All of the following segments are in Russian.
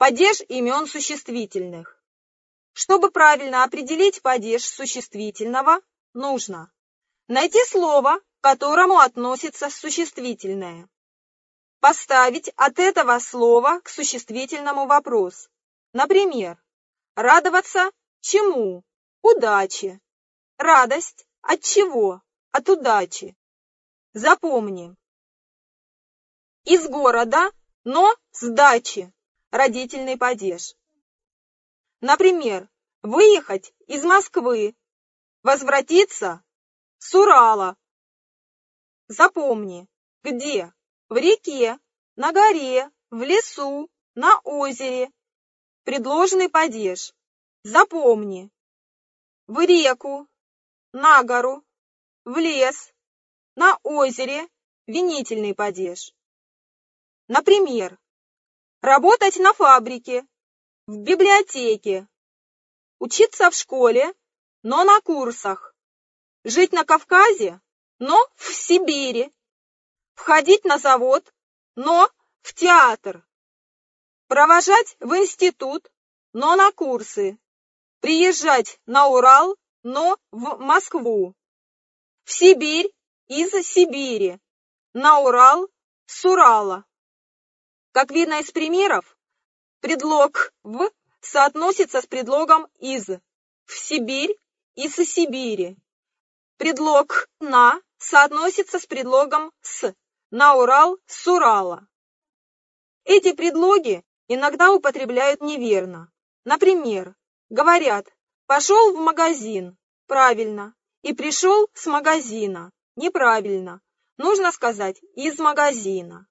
Падеж имен существительных. Чтобы правильно определить падеж существительного, нужно найти слово, к которому относится существительное. Поставить от этого слова к существительному вопрос. Например, радоваться чему? Удаче. Радость от чего? От удачи. Запомни. Из города, но с дачи. Родительный падеж. Например, выехать из Москвы, возвратиться с Урала. Запомни, где? В реке, на горе, в лесу, на озере. Предложный падеж. Запомни. В реку, на гору, в лес, на озере. Винительный падеж. Например, работать на фабрике, в библиотеке, учиться в школе, но на курсах, жить на Кавказе, но в Сибири, входить на завод, но в театр, провожать в институт, но на курсы, приезжать на Урал, но в Москву, в Сибирь из Сибири, на Урал с Урала. Как видно из примеров, предлог «в» соотносится с предлогом «из», в Сибирь из Сибири. Предлог «на» соотносится с предлогом «с», на Урал с Урала. Эти предлоги иногда употребляют неверно. Например, говорят «пошел в магазин» – правильно, и «пришел с магазина» – неправильно. Нужно сказать «из магазина».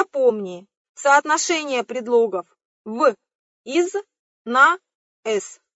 Запомни соотношение предлогов «в», «из», «на», «с».